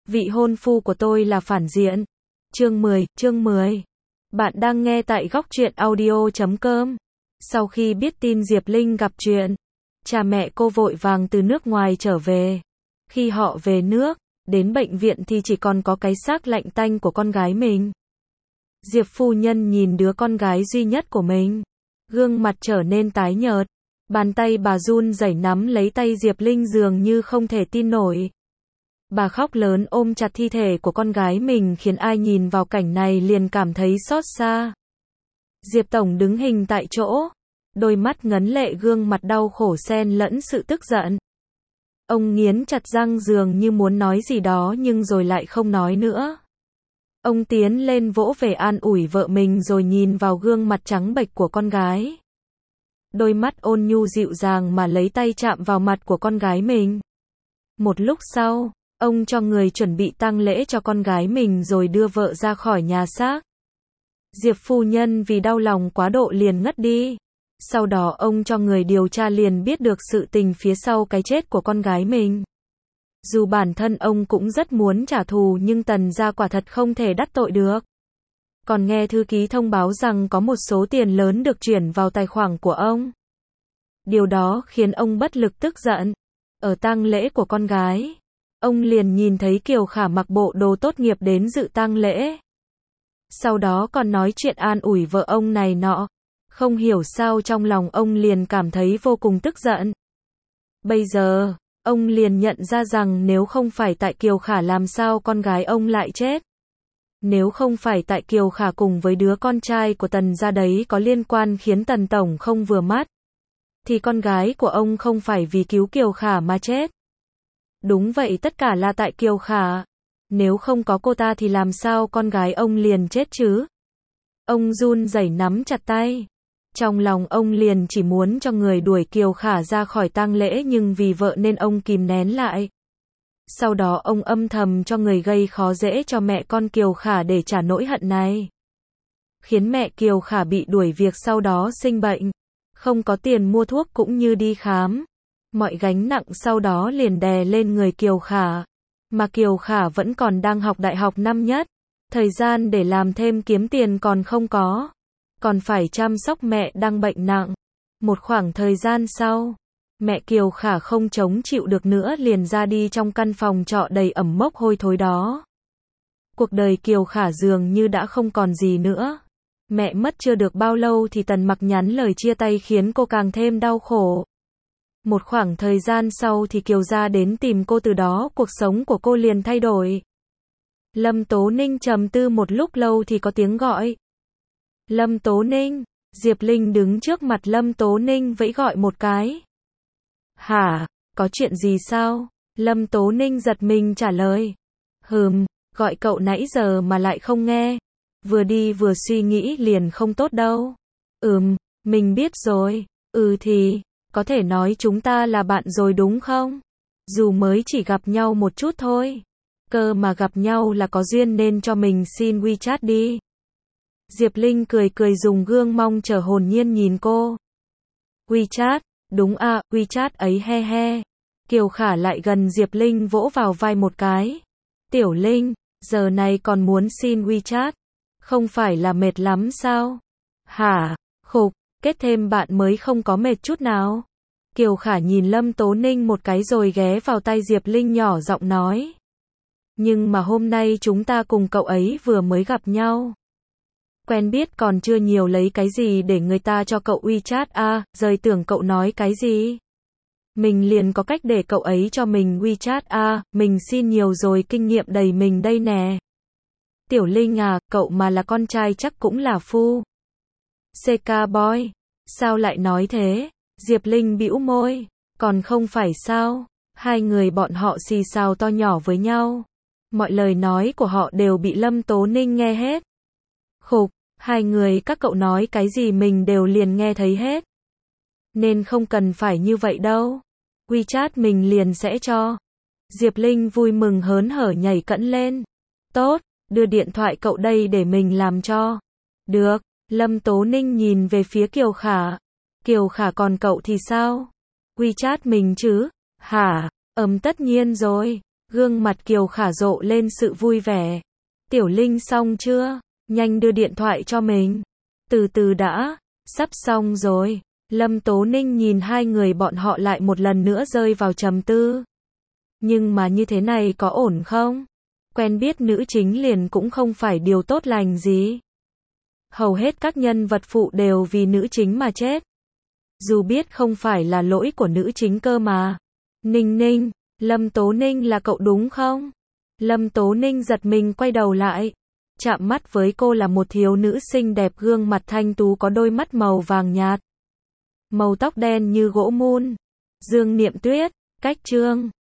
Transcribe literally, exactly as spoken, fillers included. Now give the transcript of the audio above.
vị hôn phu của tôi là phản diện. Chương mười, chương mười. Bạn đang nghe tại góc truyện audio chấm com. Sau khi biết tin Diệp Linh gặp chuyện, cha mẹ cô vội vàng từ nước ngoài trở về. Khi họ về nước, đến bệnh viện thì chỉ còn có cái xác lạnh tanh của con gái mình. Diệp phu nhân nhìn đứa con gái duy nhất của mình, gương mặt trở nên tái nhợt. Bàn tay bà run rẩy nắm lấy tay Diệp Linh dường như không thể tin nổi. Bà khóc lớn ôm chặt thi thể của con gái mình khiến ai nhìn vào cảnh này liền cảm thấy xót xa. Diệp Tổng đứng hình tại chỗ, đôi mắt ngấn lệ, gương mặt đau khổ xen lẫn sự tức giận. Ông nghiến chặt răng dường như muốn nói gì đó nhưng rồi lại không nói nữa. Ông tiến lên vỗ về an ủi vợ mình rồi nhìn vào gương mặt trắng bệch của con gái. Đôi mắt ôn nhu dịu dàng mà lấy tay chạm vào mặt của con gái mình. Một lúc sau, ông cho người chuẩn bị tang lễ cho con gái mình rồi đưa vợ ra khỏi nhà xác. Diệp phu nhân vì đau lòng quá độ liền ngất đi. Sau đó ông cho người điều tra liền biết được sự tình phía sau cái chết của con gái mình. Dù bản thân ông cũng rất muốn trả thù nhưng Tần gia quả thật không thể đắc tội được. Còn nghe thư ký thông báo rằng có một số tiền lớn được chuyển vào tài khoản của ông. Điều đó khiến ông bất lực tức giận. Ở tang lễ của con gái, ông liền nhìn thấy Kiều Khả mặc bộ đồ tốt nghiệp đến dự tang lễ. Sau đó còn nói chuyện an ủi vợ ông này nọ. Không hiểu sao trong lòng ông liền cảm thấy vô cùng tức giận. Bây giờ, ông liền nhận ra rằng nếu không phải tại Kiều Khả làm sao con gái ông lại chết. Nếu không phải tại Kiều Khả cùng với đứa con trai của Tần gia đấy có liên quan khiến Tần Tổng không vừa mắt, thì con gái của ông không phải vì cứu Kiều Khả mà chết. Đúng vậy, tất cả là tại Kiều Khả. Nếu không có cô ta thì làm sao con gái ông liền chết chứ? Ông run rẩy nắm chặt tay. Trong lòng ông liền chỉ muốn cho người đuổi Kiều Khả ra khỏi tang lễ nhưng vì vợ nên ông kìm nén lại. Sau đó ông âm thầm cho người gây khó dễ cho mẹ con Kiều Khả để trả nỗi hận này. Khiến mẹ Kiều Khả bị đuổi việc, sau đó sinh bệnh. Không có tiền mua thuốc cũng như đi khám. Mọi gánh nặng sau đó liền đè lên người Kiều Khả. Mà Kiều Khả vẫn còn đang học đại học năm nhất. Thời gian để làm thêm kiếm tiền còn không có. Còn phải chăm sóc mẹ đang bệnh nặng. Một khoảng thời gian sau, mẹ Kiều Khả không chống chịu được nữa liền ra đi trong căn phòng trọ đầy ẩm mốc hôi thối đó. Cuộc đời Kiều Khả dường như đã không còn gì nữa. Mẹ mất chưa được bao lâu thì Tần Mặc nhắn lời chia tay khiến cô càng thêm đau khổ. Một khoảng thời gian sau thì Kiều gia đến tìm cô, từ đó cuộc sống của cô liền thay đổi. Lâm Tố Ninh trầm tư một lúc lâu thì có tiếng gọi. Lâm Tố Ninh. Diệp Linh đứng trước mặt Lâm Tố Ninh vẫy gọi một cái. Hả, có chuyện gì sao? Lâm Tố Ninh giật mình trả lời. Hừm, gọi cậu nãy giờ mà lại không nghe. Vừa đi vừa suy nghĩ liền không tốt đâu. Ừm, mình biết rồi. Ừ thì, có thể nói chúng ta là bạn rồi đúng không? Dù mới chỉ gặp nhau một chút thôi. Cơ mà gặp nhau là có duyên nên cho mình xin WeChat đi. Diệp Linh cười cười dùng gương mong chờ hồn nhiên nhìn cô. WeChat, đúng à, WeChat ấy he he. Kiều Khả lại gần Diệp Linh vỗ vào vai một cái. Tiểu Linh, giờ này còn muốn xin WeChat? Không phải là mệt lắm sao? Hả, khục, kết thêm bạn mới không có mệt chút nào. Kiều Khả nhìn Lâm Tố Ninh một cái rồi ghé vào tay Diệp Linh nhỏ giọng nói. Nhưng mà hôm nay chúng ta cùng cậu ấy vừa mới gặp nhau. Quen biết còn chưa nhiều lấy cái gì để người ta cho cậu WeChat à, rời tưởng cậu nói cái gì. Mình liền có cách để cậu ấy cho mình WeChat à, mình xin nhiều rồi, kinh nghiệm đầy mình đây nè. Tiểu Linh à, cậu mà là con trai chắc cũng là phu. xê ca boy. Sao lại nói thế? Diệp Linh bĩu môi. Còn không phải sao? Hai người bọn họ xì xào to nhỏ với nhau. Mọi lời nói của họ đều bị Lâm Tố Ninh nghe hết. Khục, hai người các cậu nói cái gì mình đều liền nghe thấy hết. Nên không cần phải như vậy đâu. WeChat mình liền sẽ cho. Diệp Linh vui mừng hớn hở nhảy cẫng lên. Tốt, đưa điện thoại cậu đây để mình làm cho. Được, Lâm Tố Ninh nhìn về phía Kiều Khả. Kiều Khả còn cậu thì sao? WeChat mình chứ? Hả? Ừm tất nhiên rồi. Gương mặt Kiều Khả rộ lên sự vui vẻ. Tiểu Linh xong chưa? Nhanh đưa điện thoại cho mình. Từ từ đã, sắp xong rồi. Lâm Tố Ninh nhìn hai người bọn họ lại một lần nữa rơi vào trầm tư. Nhưng mà như thế này có ổn không? Quen biết nữ chính liền cũng không phải điều tốt lành gì. Hầu hết các nhân vật phụ đều vì nữ chính mà chết. Dù biết không phải là lỗi của nữ chính cơ mà. Ninh Ninh, Lâm Tố Ninh là cậu đúng không? Lâm Tố Ninh giật mình quay đầu lại. Chạm mắt với cô là một thiếu nữ xinh đẹp, gương mặt thanh tú, có đôi mắt màu vàng nhạt. Màu tóc đen như gỗ mun. Dương Niệm Tuyết, cách chương.